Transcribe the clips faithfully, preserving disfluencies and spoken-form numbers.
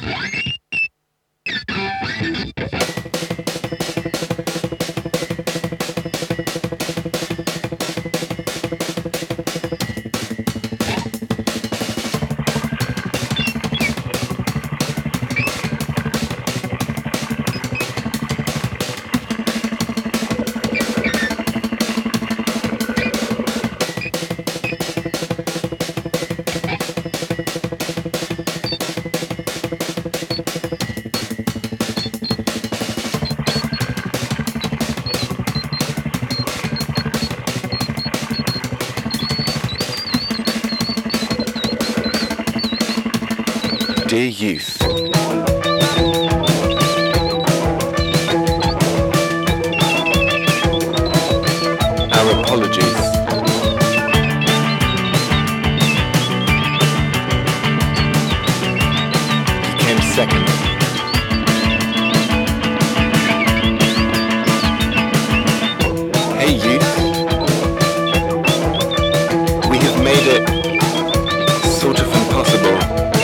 Dear youth, our apologies. You came second. Hey youth, we have made it sort of impossible.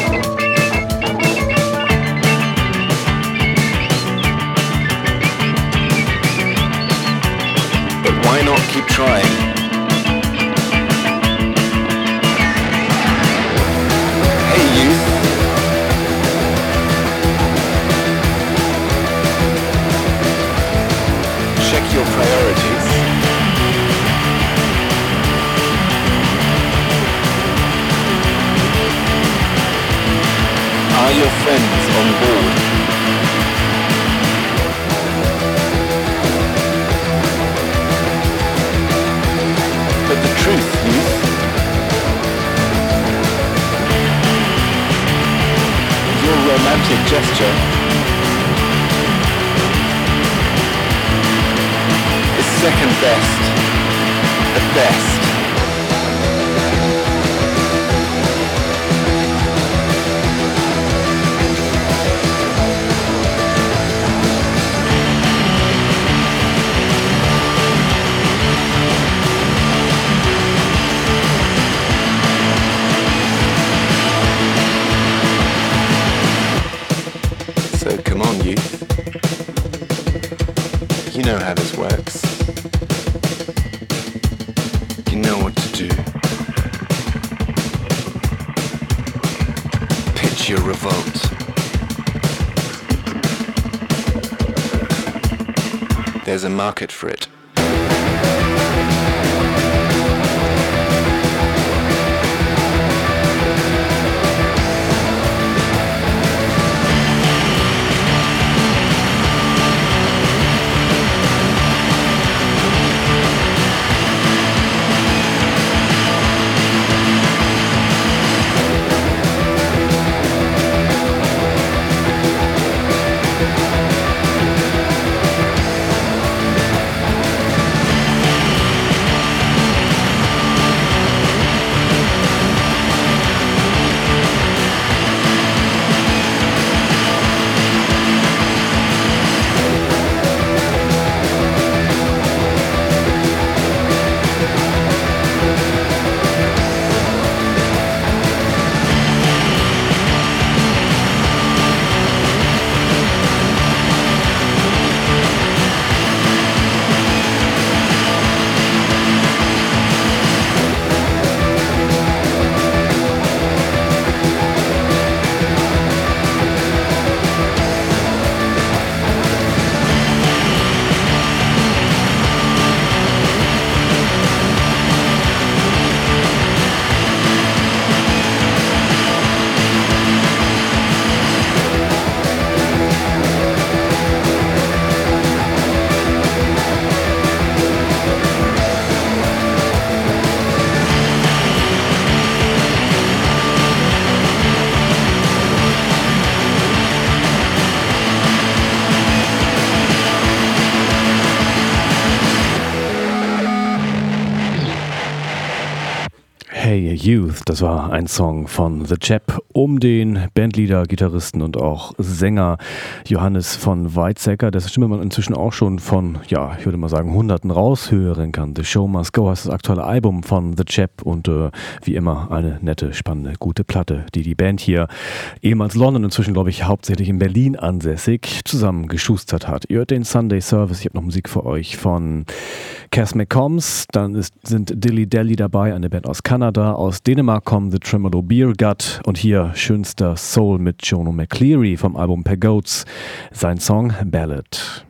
Why not keep trying? Hey youth. Check your priorities. Are your friends on board? But the truth, youth, your romantic gesture is second best at best. So come on, youth. You know how this works. You know what to do. Pitch your revolt. There's a market for it. Hey Youth, das war ein Song von The Chap um den Bandleader, Gitarristen und auch Sänger Johannes von Weizsäcker, dessen Stimme man inzwischen auch schon von, ja, ich würde mal sagen, Hunderten raushören kann. The Show Must Go heißt das aktuelle Album von The Chap und äh, wie immer eine nette, spannende, gute Platte, die die Band hier ehemals London, inzwischen glaube ich hauptsächlich in Berlin ansässig, zusammen geschustert hat. Ihr hört den Sunday Service, ich habe noch Musik für euch von Cass McCombs, dann ist, sind Dilly Dally dabei, eine Band aus Kanada, aus Dänemark kommen The Tremolo Beer Gut und hier schönster Soul mit Jono McCleary vom Album Pagods, sein Song Ballad.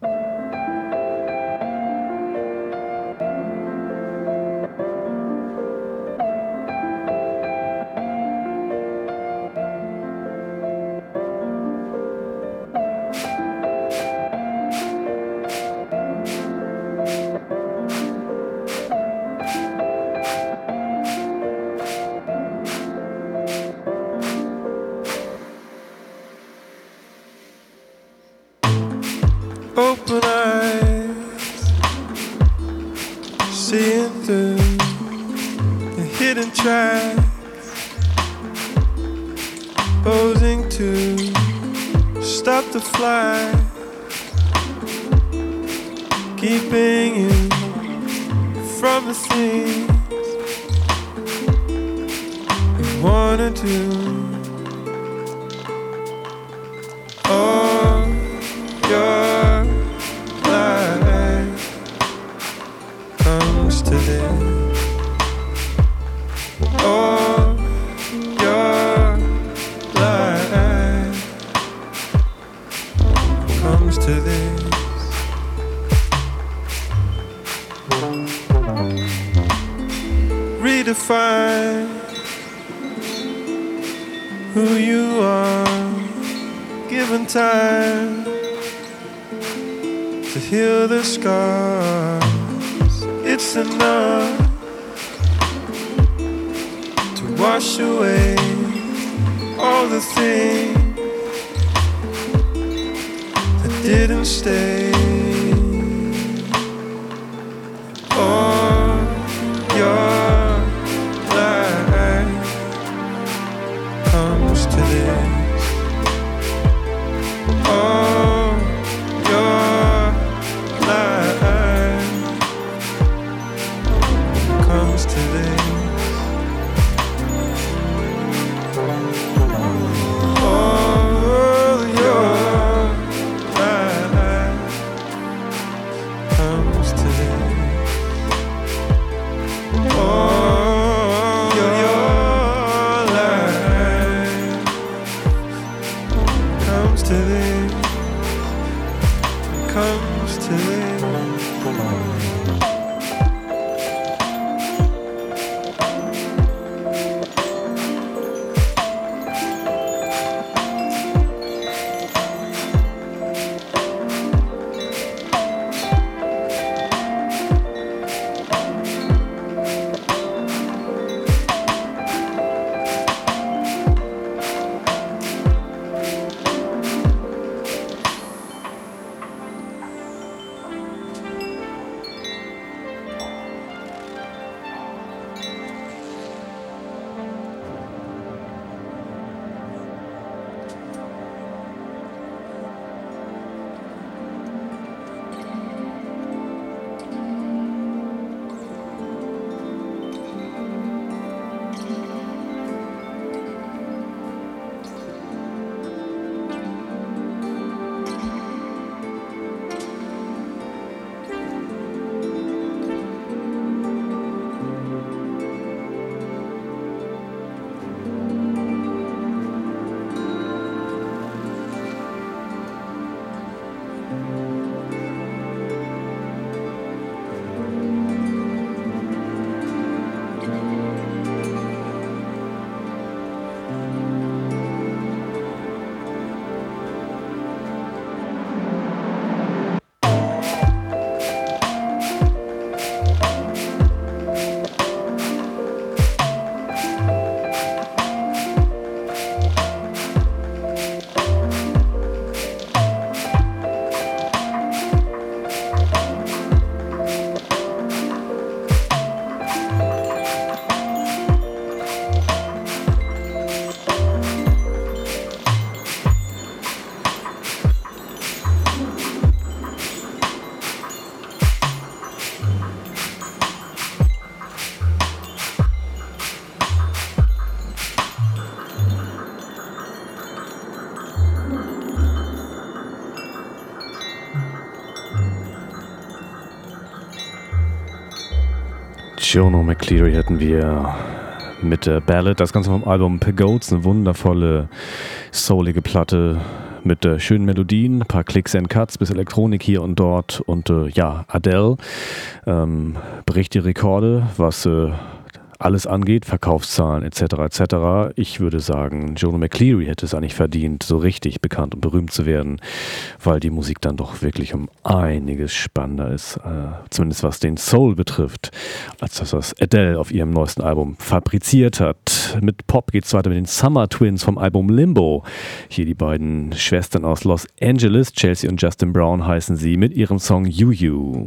Open eyes, seeing through the hidden tracks, posing to stop the flight, keeping you from the things you wanna do. All your life comes to this. All your life comes to this. Redefine who you are, given time to heal the scars. It's enough to wash away all the things that didn't stay. All your life comes to this. All your life comes to this. All your life comes to this. All your life comes to this. Comes to this. Jono McCleary hätten wir mit der Ballad, das Ganze vom Album Pagodes, eine wundervolle, soulige Platte mit äh, schönen Melodien, ein paar Clicks and Cuts, bis Elektronik hier und dort und äh, ja, Adele ähm, bricht die Rekorde, was äh, alles angeht, Verkaufszahlen et cetera et cetera. Ich würde sagen, Jono McCleary hätte es eigentlich verdient, so richtig bekannt und berühmt zu werden, weil die Musik dann doch wirklich um einiges spannender ist, äh, zumindest was den Soul betrifft, als das, was Adele auf ihrem neuesten Album fabriziert hat. Mit Pop geht es weiter mit den Summer Twins vom Album Limbo. Hier die beiden Schwestern aus Los Angeles, Chelsea und Justin Brown heißen sie, mit ihrem Song You You.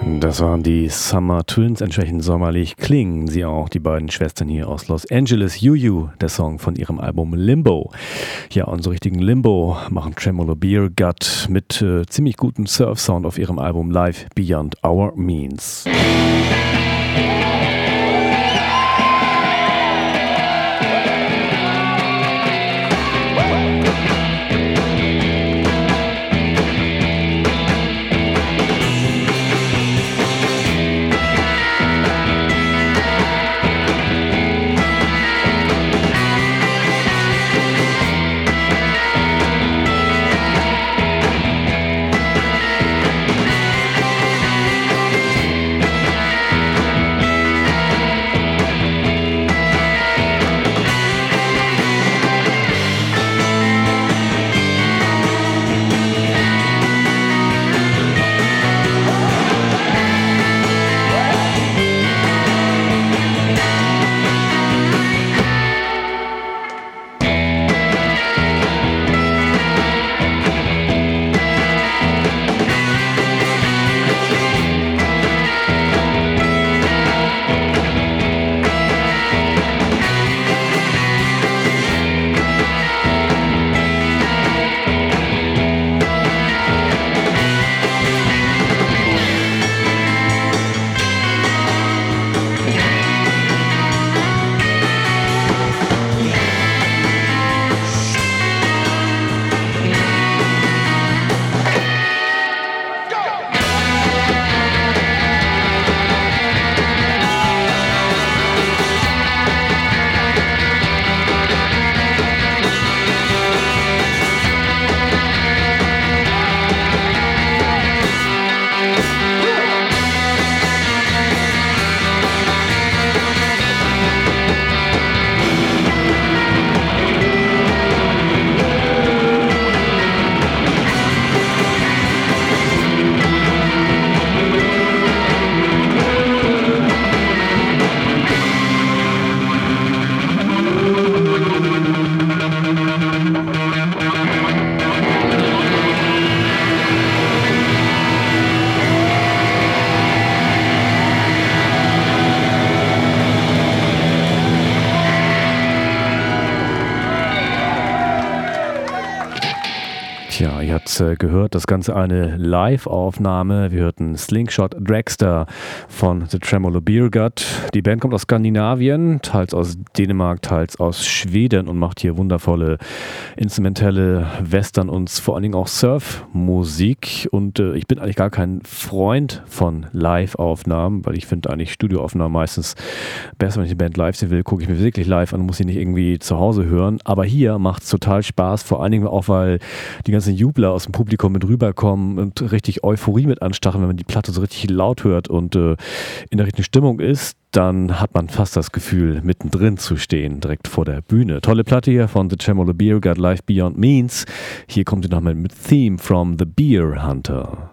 Das waren die Summer Twins, entsprechend sommerlich klingen sie auch, die beiden Schwestern hier aus Los Angeles. Juju, der Song von ihrem Album Limbo. Ja, und so richtigen Limbo machen Tremolo Beer Gut mit äh, ziemlich gutem Surf-Sound auf ihrem Album Live Beyond Our Means. Tja, ihr habt äh, gehört, das Ganze eine Live-Aufnahme. Wir hörten Slingshot Dragster von The Tremolo Beer Gut. Die Band kommt aus Skandinavien, teils aus Dänemark, teils aus Schweden und macht hier wundervolle instrumentelle Western und vor allen Dingen auch Surf-Musik. Und äh, ich bin eigentlich gar kein Freund von Live-Aufnahmen, weil ich finde eigentlich Studioaufnahmen meistens besser, wenn ich die Band live sehen will, gucke ich mir wirklich live an und muss sie nicht irgendwie zu Hause hören. Aber hier macht es total Spaß, vor allen Dingen auch, weil die ganzen Jubler aus dem Publikum mit rüberkommen und richtig Euphorie mit anstacheln, wenn man die Platte so richtig laut hört und äh, in der richtigen Stimmung ist, dann hat man fast das Gefühl, mittendrin zu stehen, direkt vor der Bühne. Tolle Platte hier von The Tremolo Beer Gut, Live Beyond Means. Hier kommt sie nochmal mit Theme from the Beer Hunter.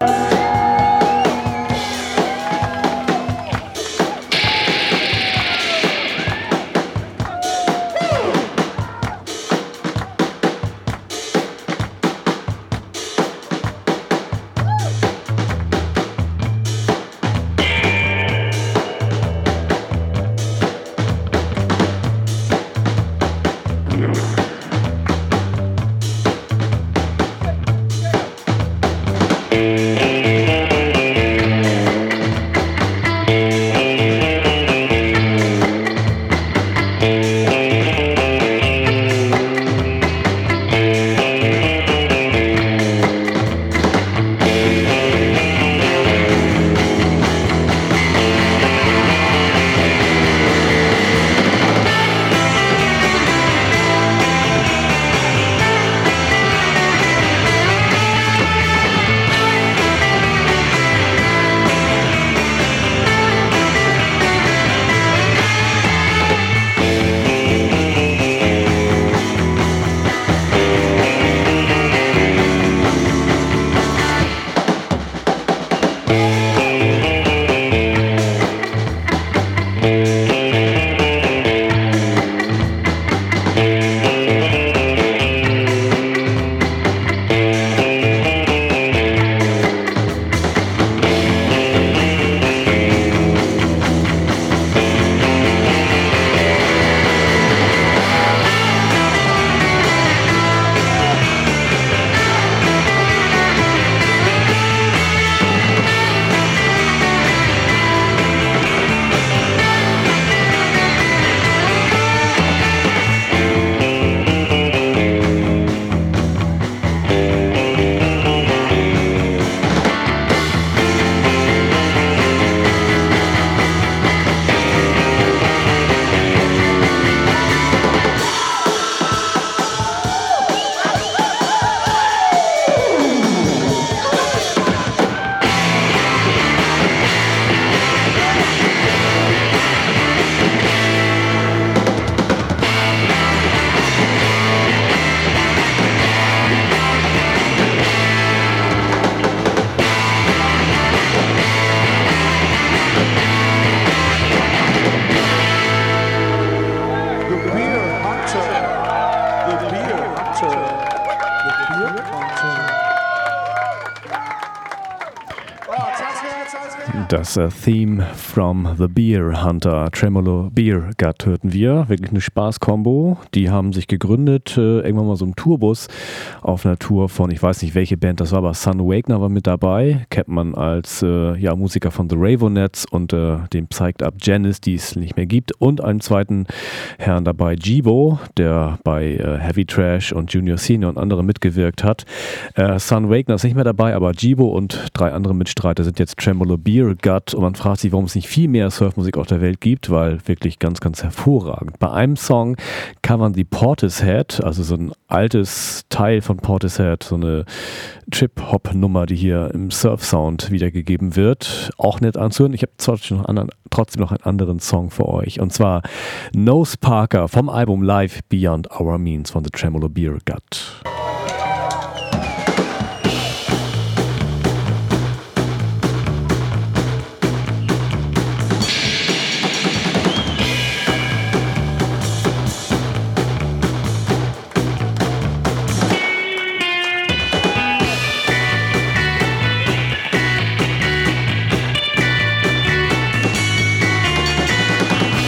Das äh, Theme from the Beer Hunter, Tremolo Beer Gut hörten wir. Wirklich eine Spaß-Kombo. Die haben sich gegründet, äh, irgendwann mal so im Tourbus auf einer Tour von, ich weiß nicht welche Band das war, aber Sun Wakener war mit dabei. Kennt man als äh, ja, Musiker von The Raveonettes und äh, dem Psyched Up Janice, die es nicht mehr gibt. Und einen zweiten Herrn dabei, Jibo, der bei äh, Heavy Trash und Junior Senior und andere mitgewirkt hat. Äh, Sun Wakener ist nicht mehr dabei, aber Jibo und drei andere Mitstreiter sind jetzt Tremolo Beer Gut und man fragt sich, warum es nicht viel mehr Surfmusik auf der Welt gibt, weil wirklich ganz, ganz hervorragend. Bei einem Song covern die Portishead, also so ein altes Teil von Portishead, so eine Trip-Hop-Nummer, die hier im Surf-Sound wiedergegeben wird. Auch nett anzuhören. Ich habe trotzdem noch, anderen, trotzdem noch einen anderen Song für euch und zwar Nose Parker vom Album Live Beyond Our Means von The Tremolo Beer Gut.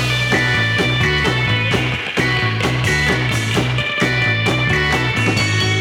Thank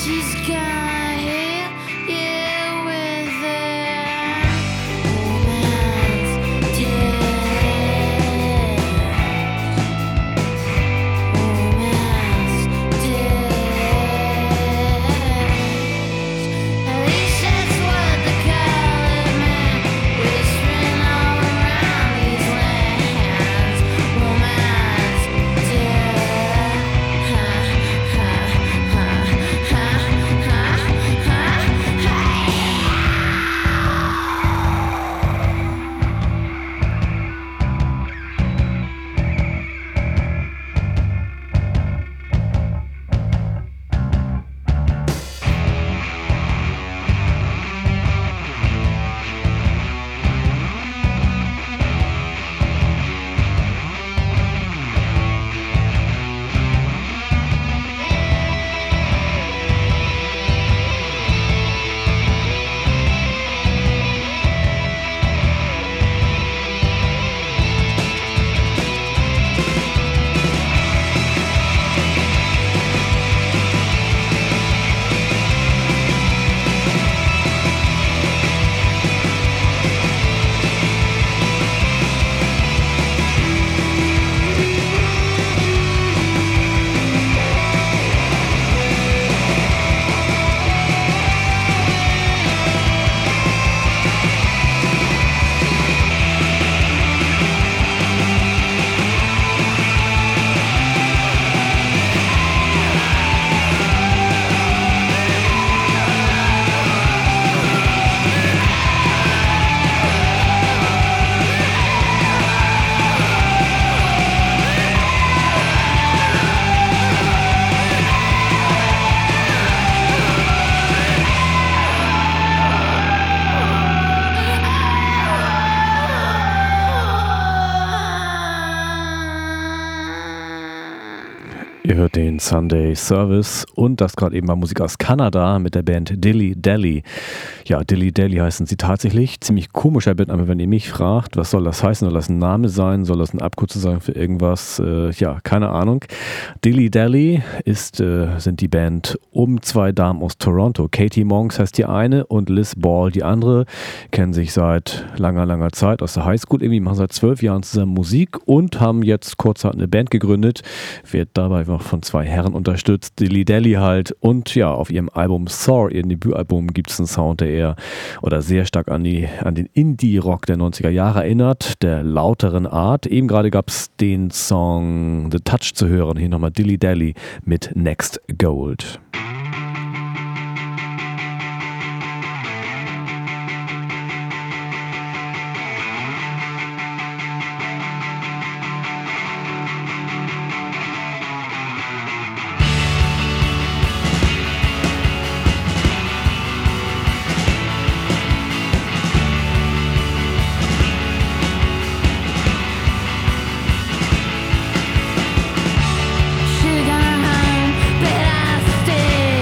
Ihr hört den Sunday Service und das gerade eben war Musik aus Kanada mit der Band Dilly Dally. Ja, Dilly Dally heißen sie tatsächlich. Ziemlich komischer Bandname, wenn ihr mich fragt, was soll das heißen? Soll das ein Name sein? Soll das ein Abkürzung sein für irgendwas? Äh, ja, keine Ahnung. Dilly Dally ist, äh, sind die Band um zwei Damen aus Toronto. Katie Monks heißt die eine und Liz Ball die andere. Kennen sich seit langer, langer Zeit aus der Highschool. Irgendwie machen seit zwölf Jahren zusammen Musik und haben jetzt kurzerhand eine Band gegründet. Wird dabei noch von zwei Herren unterstützt. Dilly Dally halt. Und ja, auf ihrem Album Soar, ihrem Debütalbum, gibt es einen Sound, der eher oder sehr stark an, die, an den Indie-Rock der neunziger Jahre erinnert, der lauteren Art. Eben gerade gab es den Song The Touch zu hören. Hier nochmal Dilly Dally mit Next Gold. Should've gone home, but I stayed.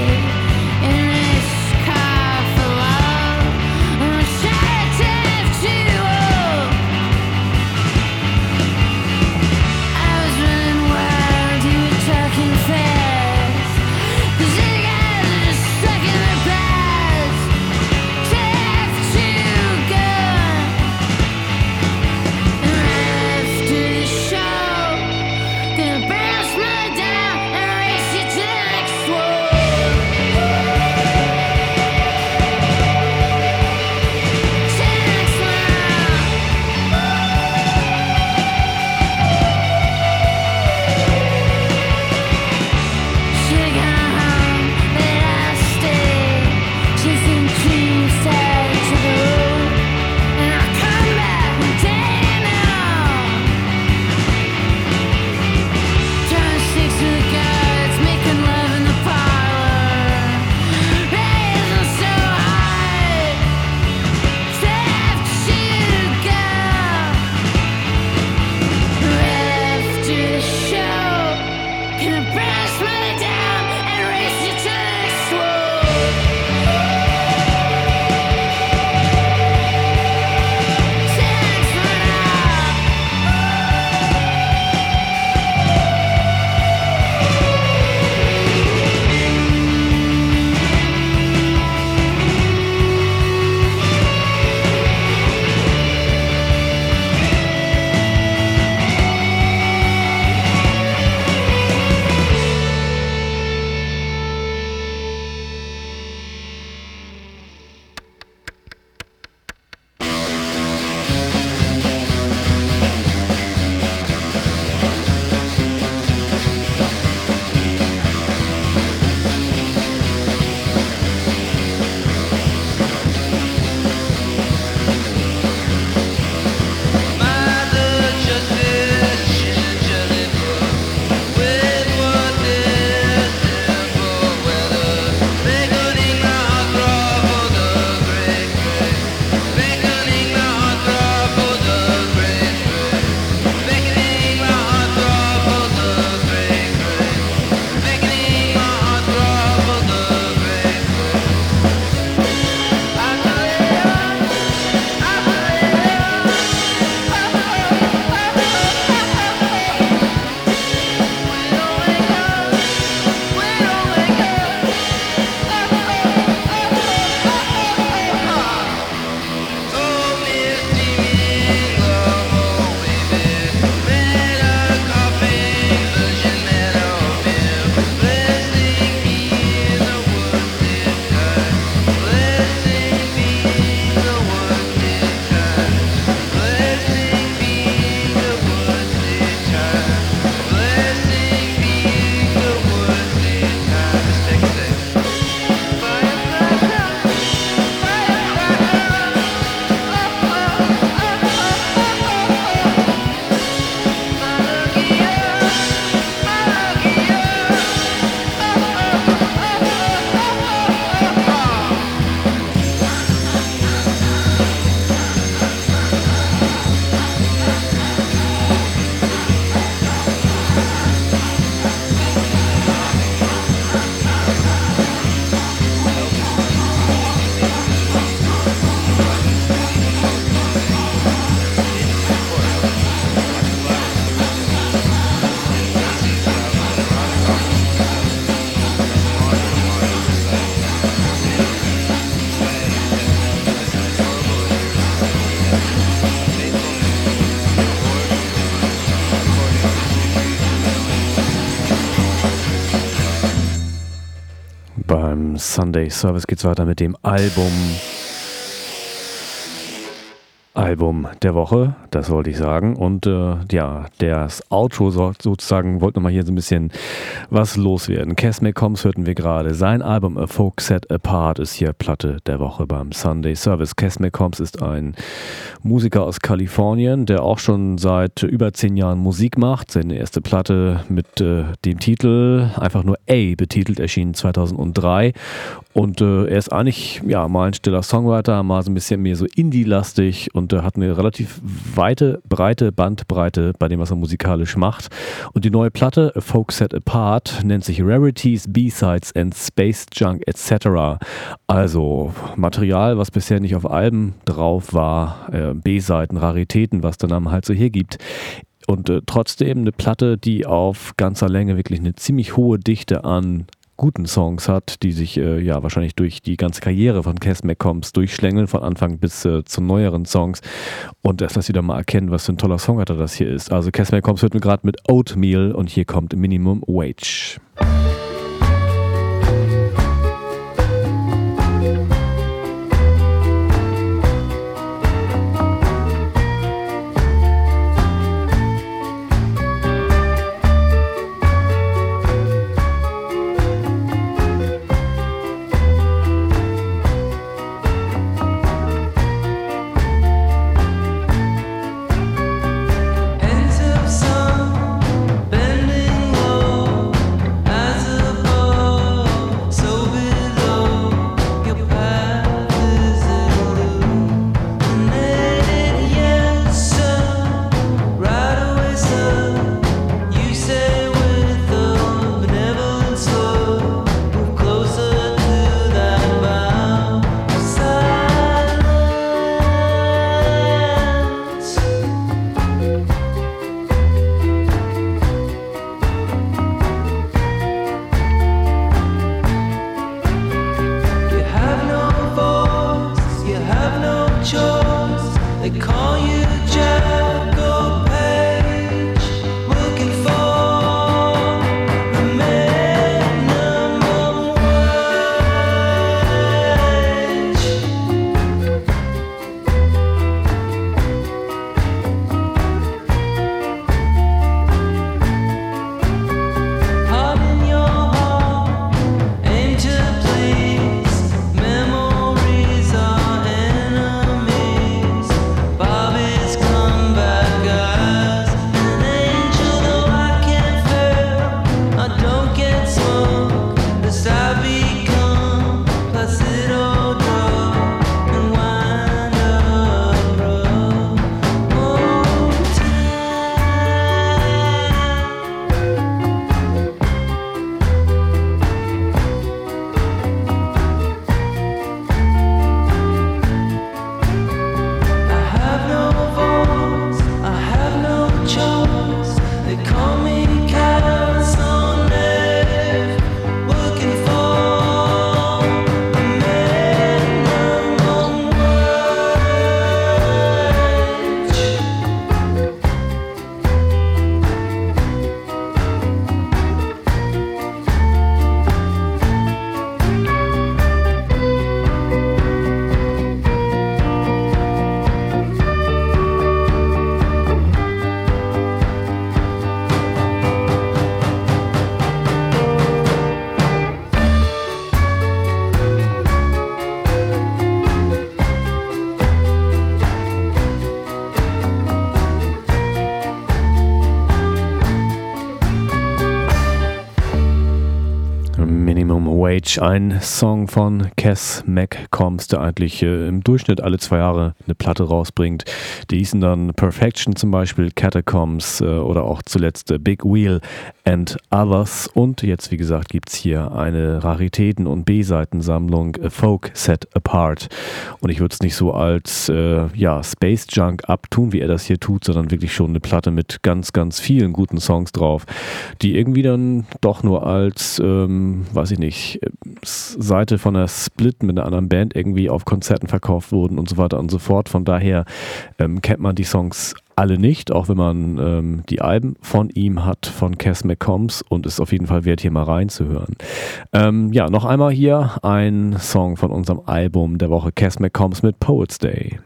Beim Sunday Service geht's weiter mit dem Album. Album der Woche, das wollte ich sagen. Und äh, ja, das Outro so, sozusagen, wollte nochmal hier so ein bisschen was loswerden. Cass McCombs hörten wir gerade. Sein Album A Folk Set Apart ist hier Platte der Woche beim Sunday Service. Cass McCombs ist ein Musiker aus Kalifornien, der auch schon seit über zehn Jahren Musik macht. Seine erste Platte mit äh, dem Titel, einfach nur A betitelt, erschien zweitausenddrei. Und äh, er ist eigentlich ja, mal ein stiller Songwriter, mal so ein bisschen mehr so Indie-lastig und äh, hat eine relativ weite, breite Bandbreite bei dem, was er musikalisch macht. Und die neue Platte, A Folk Set Apart, nennt sich Rarities, B-Sides and Space Junk et cetera. Also Material, was bisher nicht auf Alben drauf war, äh, B-Seiten, Raritäten, was der Name halt so hergibt. Und äh, trotzdem eine Platte, die auf ganzer Länge wirklich eine ziemlich hohe Dichte an guten Songs hat, die sich äh, ja wahrscheinlich durch die ganze Karriere von Cass McCombs durchschlängeln, von Anfang bis äh, zu neueren Songs. Und erst lass wieder mal erkennen, was für ein toller Songwriter das hier ist. Also Cass McCombs hört mir gerade mit Oatmeal und hier kommt Minimum Wage. Wage, ein Song von Cass McCombs, der eigentlich äh, im Durchschnitt alle zwei Jahre eine Platte rausbringt. Die hießen dann Perfection zum Beispiel, Catacombs äh, oder auch zuletzt äh, Big Wheel and Others. Und jetzt, wie gesagt, gibt es hier eine Raritäten- und B-Seitensammlung, A Folk Set Apart. Und ich würde es nicht so als äh, ja, Space Junk abtun, wie er das hier tut, sondern wirklich schon eine Platte mit ganz, ganz vielen guten Songs drauf, die irgendwie dann doch nur als, ähm, weiß ich nicht, Seite von der Split mit einer anderen Band irgendwie auf Konzerten verkauft wurden und so weiter und so fort. Von daher ähm, kennt man die Songs alle nicht, auch wenn man ähm, die Alben von ihm hat, von Cass McCombs, und ist auf jeden Fall wert, hier mal reinzuhören. Ähm, ja, noch einmal hier ein Song von unserem Album der Woche, Cass McCombs mit Poets Day.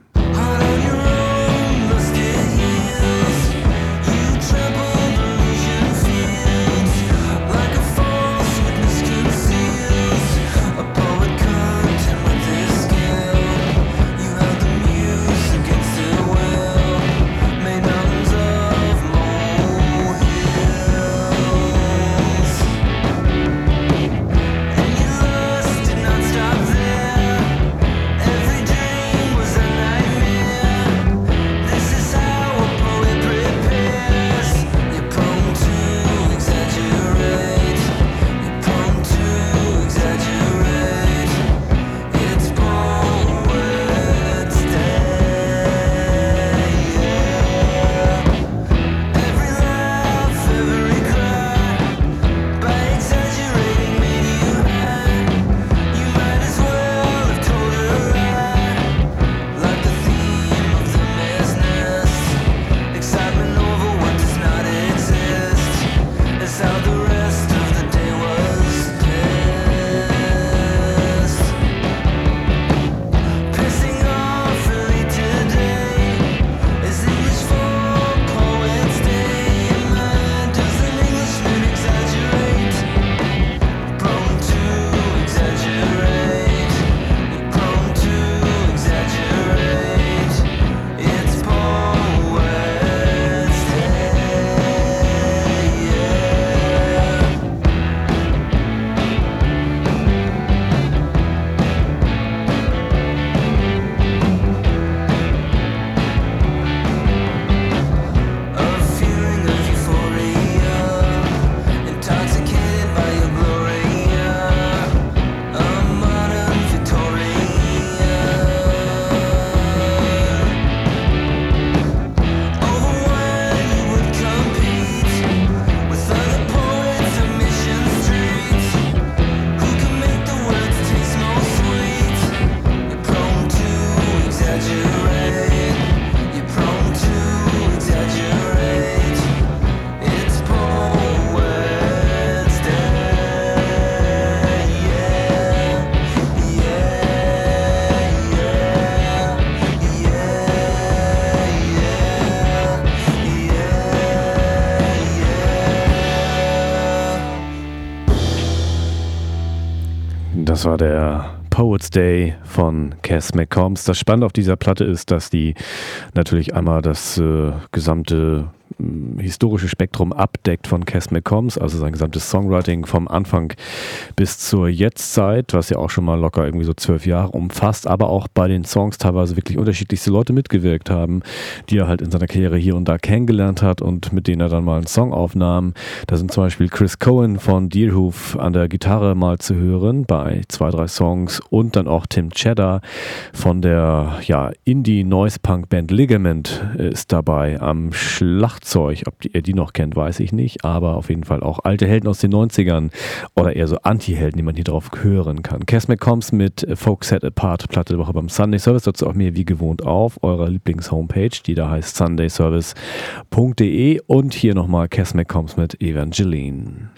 Das war der Poets Day von Cass McCombs. Das Spannende auf dieser Platte ist, dass die natürlich einmal das äh, gesamte äh, historische Spektrum abdeckt von Cass McCombs, also sein gesamtes Songwriting vom Anfang bis zur Jetztzeit, was ja auch schon mal locker irgendwie so zwölf Jahre umfasst, aber auch bei den Songs teilweise wirklich unterschiedlichste Leute mitgewirkt haben, die er halt in seiner Karriere hier und da kennengelernt hat und mit denen er dann mal einen Song aufnahm. Da sind zum Beispiel Chris Cohen von Deerhoof an der Gitarre mal zu hören bei zwei, drei Songs und dann auch Tim Cheddar von der ja, Indie-Noise-Punk-Band Ligament ist dabei am Schlagzeug. Ob die, ihr die noch kennt, weiß ich nicht, aber auf jeden Fall auch alte Helden aus den neunzigern oder eher so Anti-Helden, die man hier drauf hören kann. Cass McCombs mit Folk Set Apart, Platte der Woche beim Sunday Service, dazu auch mir wie gewohnt auf eurer Lieblings-Homepage, die da heißt sunday service punkt de, und hier nochmal Cass McCombs mit Evangeline.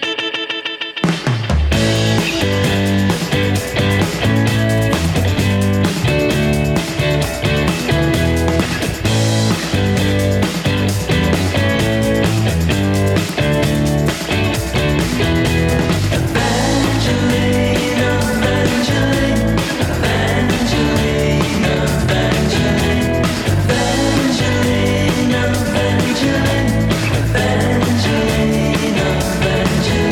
Evangeline, Evangeline, Evangeline.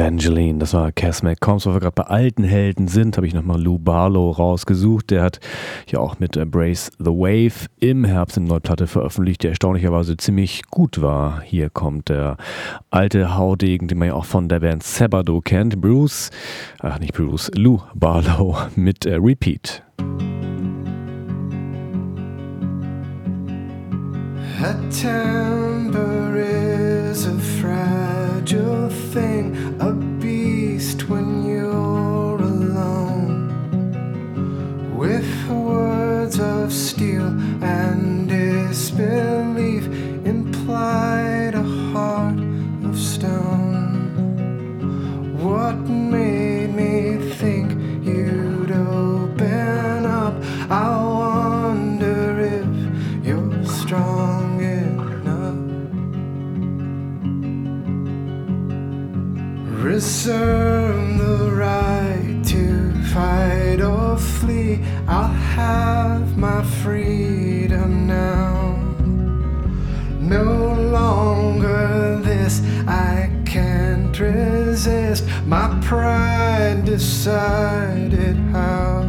Evangeline, das war Cass McCombs, weil wir gerade bei alten Helden sind, habe ich nochmal Lou Barlow rausgesucht. Der hat ja auch mit Embrace the Wave im Herbst eine neue Platte veröffentlicht, die erstaunlicherweise ziemlich gut war. Hier kommt der alte Haudegen, den man ja auch von der Band Sabado kennt, Bruce, ach nicht Bruce, Lou Barlow mit äh, Repeat. A timber is a fragile thing, a beast when you're alone. With words of steel and disbelief implied a heart of stone. What made me think you'd open up? I wonder if you're strong enough. Reserve the right to fight or flee. I'll have my freedom now. No longer this, I can't resist. My pride decided how.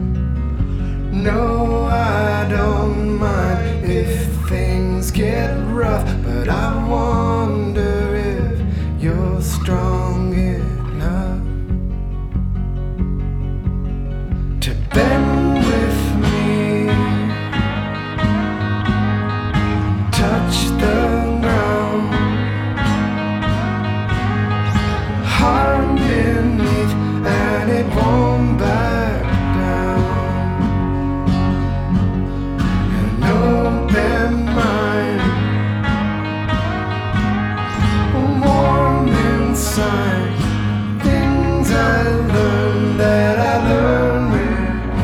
No, I don't mind if things get rough, but I wonder if you're strong enough to bend with me, touch the ground, heart beneath, and it won't back down. And open mind, warm inside, things I learned that I learned with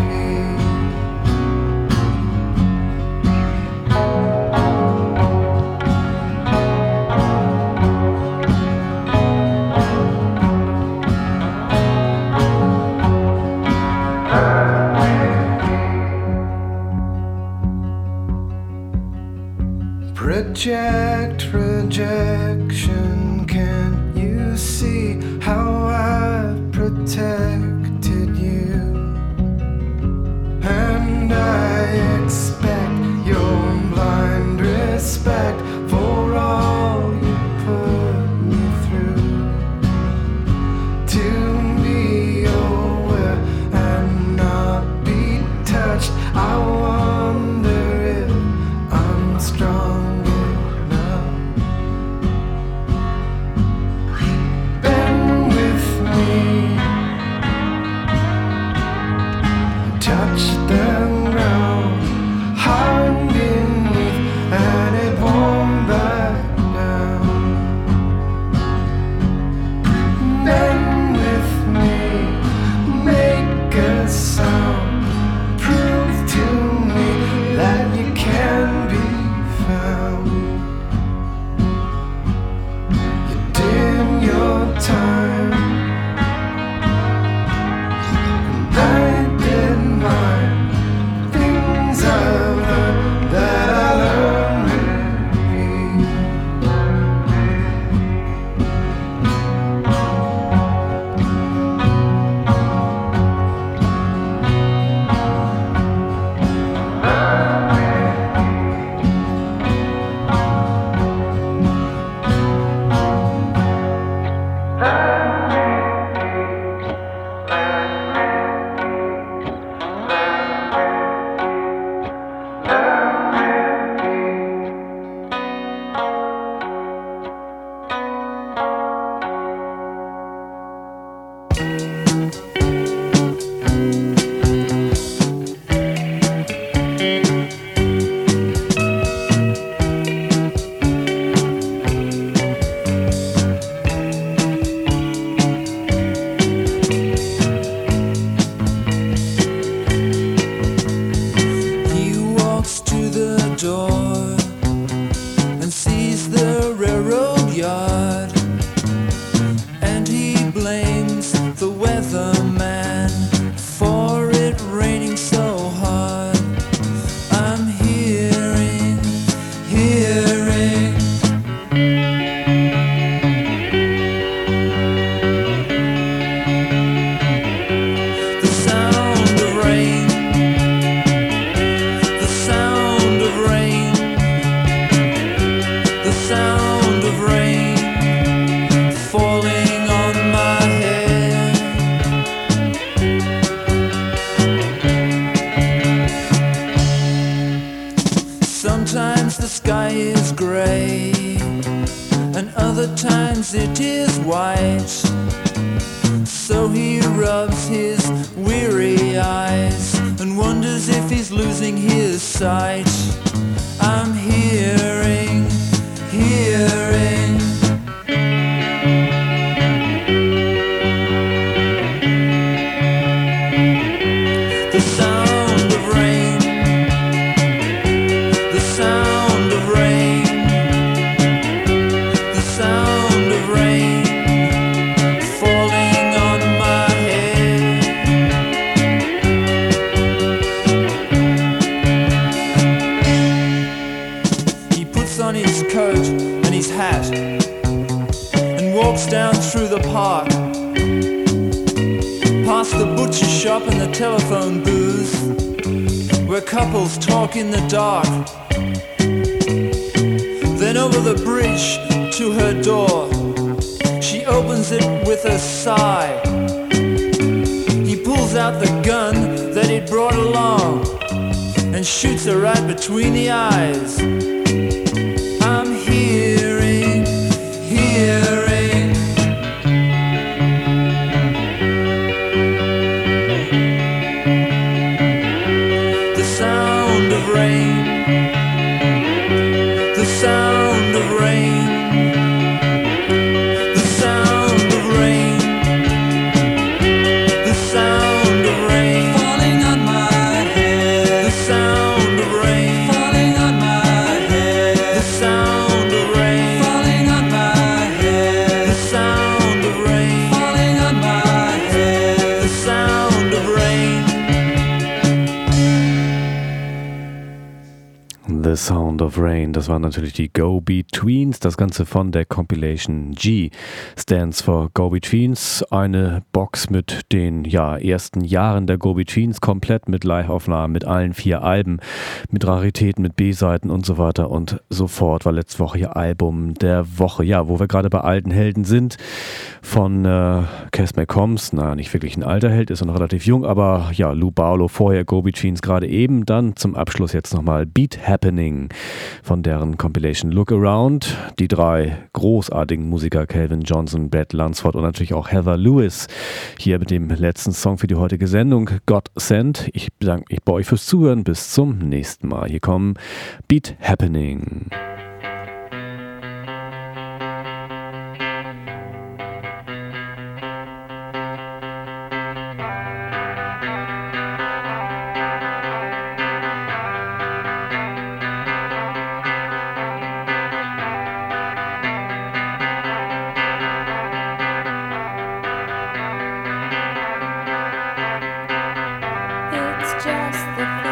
project rejection. Can't you see how I've protected you? And I expect your blind respect for all you put me through. To be aware and not be touched, I wonder if I'm strong enough. Bend with me, sky is grey, and other times it is white. So he rubs his weary eyes and wonders if he's losing his sight. I'm hearing, hearing the sound of rain, the sound of rain, the sound of rain falling on my head. He puts on his coat and his hat and walks down through the park, past the butcher shop and the telephone booth, where couples talk in the dark. Then over the bridge to her door, she opens it with a sigh. He pulls out the gun that he'd brought along and shoots her right between the eyes. I'm hearing, hearing the sound of rain, the sound of rain, the sound of rain, the sound of rain falling on my head, the sound of rain falling on my head, the sound of rain falling on my head, the sound of rain falling on my head, the sound of rain. The Sound of Rain, das waren natürlich die Go-Betweens, das Ganze von der Compilation G stands for Go-Betweens, eine Box mit den ja, ersten Jahren der Go-Betweens, komplett mit Live-Aufnahmen, mit allen vier Alben, mit Raritäten, mit B-Seiten und so weiter und so fort, war letzte Woche ihr Album der Woche, ja, wo wir gerade bei alten Helden sind, von äh, Cass McCombs, na, nicht wirklich ein alter Held, ist noch relativ jung, aber ja, Lou Barlow, vorher Go-Betweens gerade eben, dann zum Abschluss jetzt nochmal Beat Happening von deren Compilation Look Around. Die drei großartigen Musiker Calvin Johnson, Brad Lunsford und natürlich auch Heather Lewis hier mit dem letzten Song für die heutige Sendung God Sent. Ich bedanke mich bei euch fürs Zuhören. Bis zum nächsten Mal. Hier kommen Beat Happening. It's just the